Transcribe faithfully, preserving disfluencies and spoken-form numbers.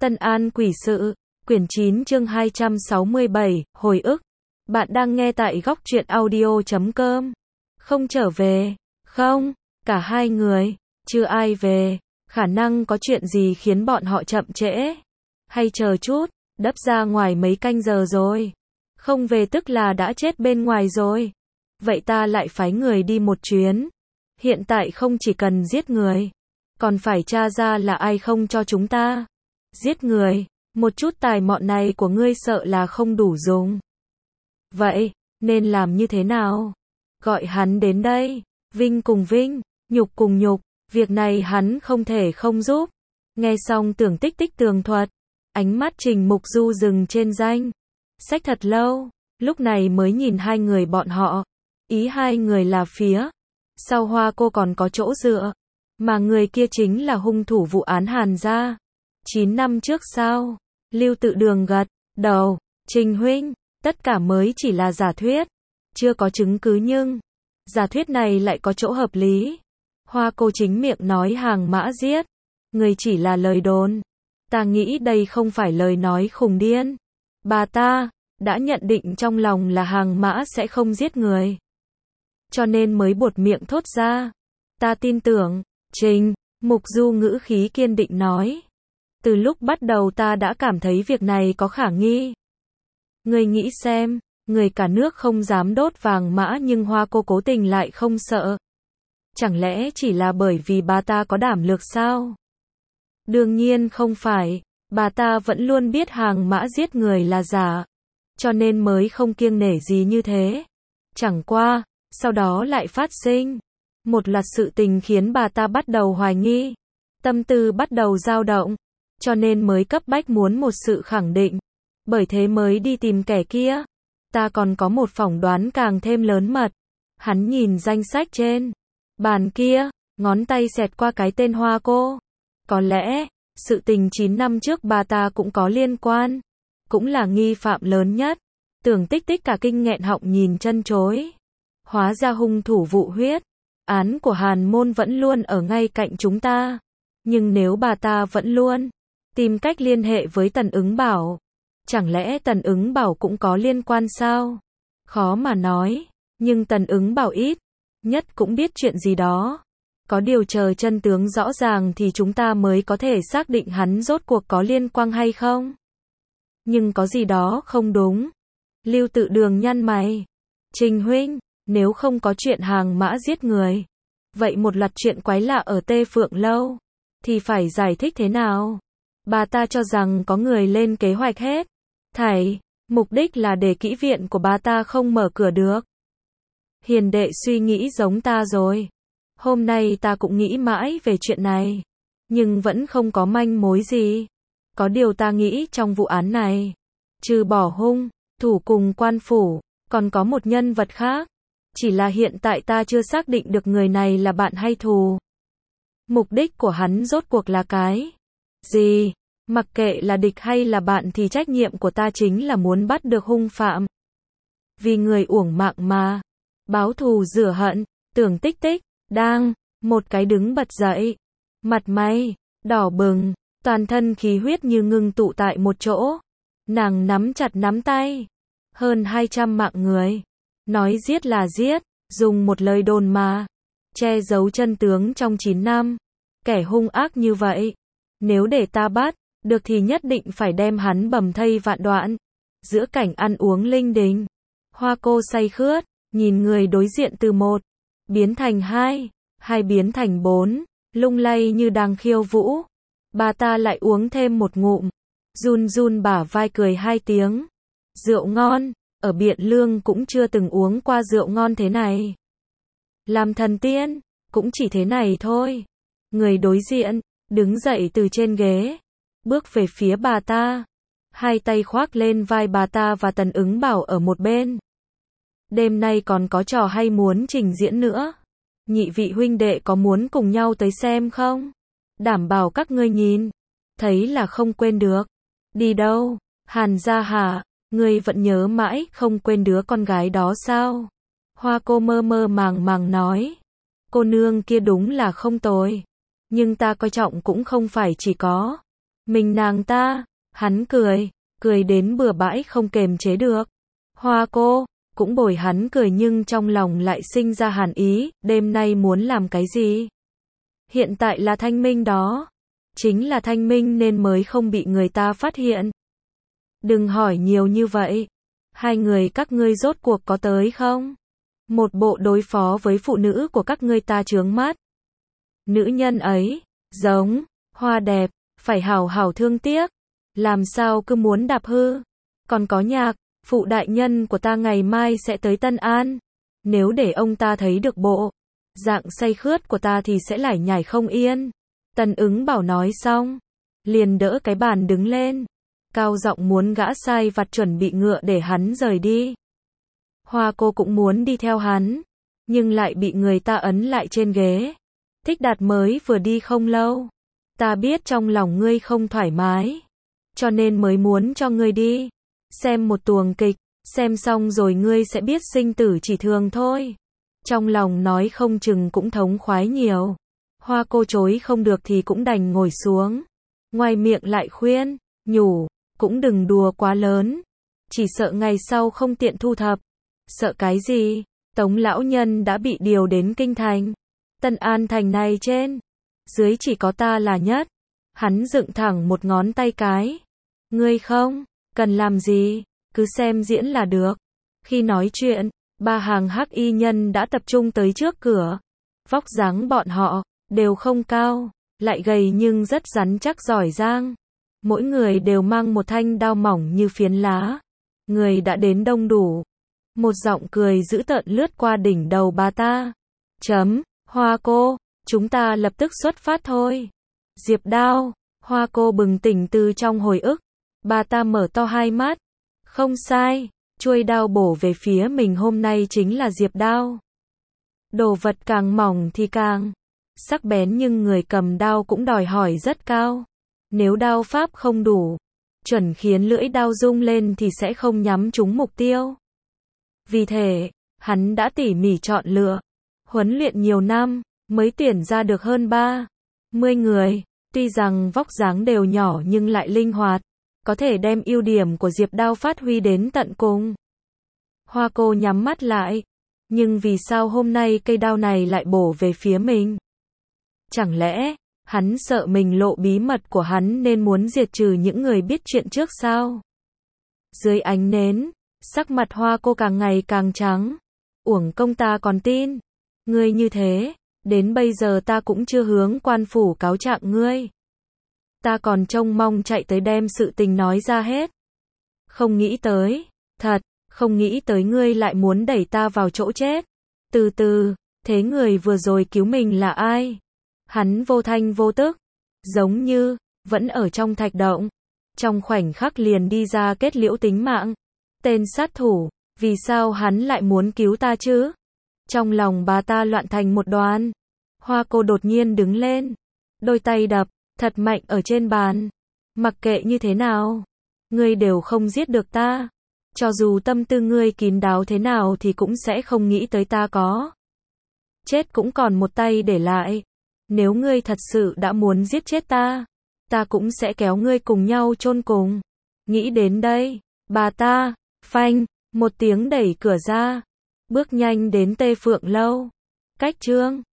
Tân An Quỷ Sự, quyển chín chương hai trăm sáu mươi bảy, hồi ức. Bạn đang nghe tại góc truyện audio chấm com. Không trở về, không, cả hai người, chưa ai về, khả năng có chuyện gì khiến bọn họ chậm trễ. Hay chờ chút, đắp ra ngoài mấy canh giờ rồi. Không về tức là đã chết bên ngoài rồi. Vậy ta lại phái người đi một chuyến. Hiện tại không chỉ cần giết người, còn phải tra ra là ai không cho chúng ta. Giết người, một chút tài mọn này của ngươi sợ là không đủ dùng. Vậy, nên làm như thế nào? Gọi hắn đến đây, vinh cùng vinh, nhục cùng nhục, việc này hắn không thể không giúp. Nghe xong Tưởng Tích Tích tường thuật, ánh mắt Trình Mục Du dừng trên danh sách thật lâu, lúc này mới nhìn hai người bọn họ. Ý hai người là phía sau Hoa Cô còn có chỗ dựa, mà người kia chính là hung thủ vụ án Hàn gia. chín năm trước sao? Lưu Tự Đường gật đầu, Trình huynh, tất cả mới chỉ là giả thuyết, chưa có chứng cứ nhưng giả thuyết này lại có chỗ hợp lý. Hoa Cô chính miệng nói Hàng Mã giết người chỉ là lời đồn. Ta nghĩ đây không phải lời nói khùng điên. Bà ta đã nhận định trong lòng là Hàng Mã sẽ không giết người, cho nên mới buột miệng thốt ra. Ta tin tưởng. Trình Mục Du ngữ khí kiên định nói. Từ lúc bắt đầu ta đã cảm thấy việc này có khả nghi. Ngươi nghĩ xem, người cả nước không dám đốt vàng mã nhưng Hoa Cô cố tình lại không sợ. Chẳng lẽ chỉ là bởi vì bà ta có đảm lược sao? Đương nhiên không phải, bà ta vẫn luôn biết Hàng Mã giết người là giả, cho nên mới không kiêng nể gì như thế. Chẳng qua, sau đó lại phát sinh một loạt sự tình khiến bà ta bắt đầu hoài nghi, tâm tư bắt đầu dao động, cho nên mới cấp bách muốn một sự khẳng định. Bởi thế mới đi tìm kẻ kia. Ta còn có một phỏng đoán càng thêm lớn mật. Hắn nhìn danh sách trên bàn kia, ngón tay xẹt qua cái tên Hoa Cô. Có lẽ, sự tình chín năm trước bà ta cũng có liên quan, cũng là nghi phạm lớn nhất. Tưởng Tích Tích cả kinh nghẹn họng nhìn chân chối. Hóa ra hung thủ vụ huyết án của Hàn môn vẫn luôn ở ngay cạnh chúng ta. Nhưng nếu bà ta vẫn luôn tìm cách liên hệ với Tần Ứng Bảo, chẳng lẽ Tần Ứng Bảo cũng có liên quan sao? Khó mà nói, nhưng Tần Ứng Bảo ít nhất cũng biết chuyện gì đó. Có điều chờ chân tướng rõ ràng thì chúng ta mới có thể xác định hắn rốt cuộc có liên quan hay không. Nhưng có gì đó không đúng. Lưu Tự Đường nhăn mày. Trình huynh, nếu không có chuyện Hàng Mã giết người, vậy một loạt chuyện quái lạ ở Tê Phượng Lâu thì phải giải thích thế nào? Bà ta cho rằng có người lên kế hoạch hết thảy, mục đích là để kỹ viện của bà ta không mở cửa được. Hiền đệ suy nghĩ giống ta rồi. Hôm nay ta cũng nghĩ mãi về chuyện này, nhưng vẫn không có manh mối gì. Có điều ta nghĩ trong vụ án này, trừ bỏ hung thủ cùng quan phủ, còn có một nhân vật khác. Chỉ là hiện tại ta chưa xác định được người này là bạn hay thù. Mục đích của hắn rốt cuộc là cái gì? Mặc kệ là địch hay là bạn thì trách nhiệm của ta chính là muốn bắt được hung phạm. Vì người uổng mạng mà. Báo thù rửa hận. Tưởng Tích Tích đang một cái đứng bật dậy, mặt mày đỏ bừng, toàn thân khí huyết như ngưng tụ tại một chỗ. Nàng nắm chặt nắm tay. Hơn hai trăm mạng người. Nói giết là giết, dùng một lời đồn mà che giấu chân tướng trong chín năm. Kẻ hung ác như vậy, nếu để ta bắt được thì nhất định phải đem hắn bầm thây vạn đoạn. Giữa cảnh ăn uống linh đình, Hoa Cô say khướt, nhìn người đối diện từ một biến thành hai, hai biến thành bốn, lung lay như đang khiêu vũ. Bà ta lại uống thêm một ngụm, run run bả vai cười hai tiếng. Rượu ngon, ở Biện Lương cũng chưa từng uống qua rượu ngon thế này. Làm thần tiên, cũng chỉ thế này thôi. Người đối diện đứng dậy từ trên ghế, bước về phía bà ta, hai tay khoác lên vai bà ta và Tần Ứng Bảo ở một bên. Đêm nay còn có trò hay muốn trình diễn nữa. Nhị vị huynh đệ có muốn cùng nhau tới xem không? Đảm bảo các ngươi nhìn thấy là không quên được. Đi đâu? Hàn gia hả? Ngươi vẫn nhớ mãi không quên đứa con gái đó sao? Hoa Cô mơ mơ màng màng nói. Cô nương kia đúng là không tồi, nhưng ta coi trọng cũng không phải chỉ có Mình nàng ta, hắn cười, cười đến bừa bãi không kềm chế được. Hoa cô, cũng bồi hắn cười nhưng trong lòng lại sinh ra hàn ý, đêm nay muốn làm cái gì? Hiện tại là thanh minh đó. Chính là thanh minh nên mới không bị người ta phát hiện. Đừng hỏi nhiều như vậy. Hai người các ngươi rốt cuộc có tới không? Một bộ đối phó với phụ nữ của các ngươi ta chướng mắt. Nữ nhân ấy, giống, hoa đẹp, phải hảo hảo thương tiếc. Làm sao cứ muốn đạp hư. Còn có nhạc, phụ đại nhân của ta ngày mai sẽ tới Tân An. Nếu để ông ta thấy được bộ dạng say khướt của ta thì sẽ lải nhải không yên. Tần Ứng Bảo nói xong, liền đỡ cái bàn đứng lên, cao giọng muốn gã sai vặt chuẩn bị ngựa để hắn rời đi. Hoa cô cũng muốn đi theo hắn, nhưng lại bị người ta ấn lại trên ghế. Thích Đạt mới vừa đi không lâu, ta biết trong lòng ngươi không thoải mái, cho nên mới muốn cho ngươi đi, xem một tuồng kịch, xem xong rồi ngươi sẽ biết sinh tử chỉ thường thôi. Trong lòng nói không chừng cũng thống khoái nhiều. Hoa cô chối không được thì cũng đành ngồi xuống. Ngoài miệng lại khuyên, nhủ, cũng đừng đùa quá lớn. Chỉ sợ ngày sau không tiện thu thập. Sợ cái gì? Tống lão nhân đã bị điều đến kinh thành. Tân An thành này trên, dưới chỉ có ta là nhất. Hắn dựng thẳng một ngón tay cái. Ngươi không cần làm gì, cứ xem diễn là được. Khi nói chuyện, ba hàng hắc y nhân đã tập trung tới trước cửa. Vóc dáng bọn họ đều không cao, lại gầy nhưng rất rắn chắc giỏi giang. Mỗi người đều mang một thanh đao mỏng như phiến lá. Người đã đến đông đủ. Một giọng cười dữ tợn lướt qua đỉnh đầu bà ta. Chấm, Hoa cô, chúng ta lập tức xuất phát thôi. Diệp Đao, Hoa cô bừng tỉnh từ trong hồi ức. Bà ta mở to hai mắt. Không sai, chuôi đao bổ về phía mình hôm nay chính là Diệp Đao. Đồ vật càng mỏng thì càng sắc bén nhưng người cầm đao cũng đòi hỏi rất cao. Nếu đao pháp không đủ chuẩn khiến lưỡi đao rung lên thì sẽ không nhắm trúng mục tiêu. Vì thế, hắn đã tỉ mỉ chọn lựa, huấn luyện nhiều năm, mới tuyển ra được hơn ba mươi người. Tuy rằng vóc dáng đều nhỏ nhưng lại linh hoạt, có thể đem ưu điểm của Diệp Đao phát huy đến tận cùng. Hoa cô nhắm mắt lại. Nhưng vì sao hôm nay cây đao này lại bổ về phía mình? Chẳng lẽ, hắn sợ mình lộ bí mật của hắn nên muốn diệt trừ những người biết chuyện trước sao? Dưới ánh nến, sắc mặt Hoa cô càng ngày càng trắng. Uổng công ta còn tin. Ngươi như thế, đến bây giờ ta cũng chưa hướng quan phủ cáo trạng ngươi. Ta còn trông mong chạy tới đem sự tình nói ra hết. Không nghĩ tới, thật, không nghĩ tới ngươi lại muốn đẩy ta vào chỗ chết. Từ từ, thế người vừa rồi cứu mình là ai? Hắn vô thanh vô tức, giống như vẫn ở trong thạch động. Trong khoảnh khắc liền đi ra kết liễu tính mạng. Tên sát thủ, vì sao hắn lại muốn cứu ta chứ? Trong lòng bà ta loạn thành một đoàn. Hoa cô đột nhiên đứng lên, đôi tay đập thật mạnh ở trên bàn. Mặc kệ như thế nào, ngươi đều không giết được ta. Cho dù tâm tư ngươi kín đáo thế nào thì cũng sẽ không nghĩ tới ta có chết cũng còn một tay để lại. Nếu ngươi thật sự đã muốn giết chết ta, ta cũng sẽ kéo ngươi cùng nhau chôn cùng. Nghĩ đến đây, bà ta, phanh, một tiếng đẩy cửa ra, bước nhanh đến Tê Phượng Lâu. Cách chương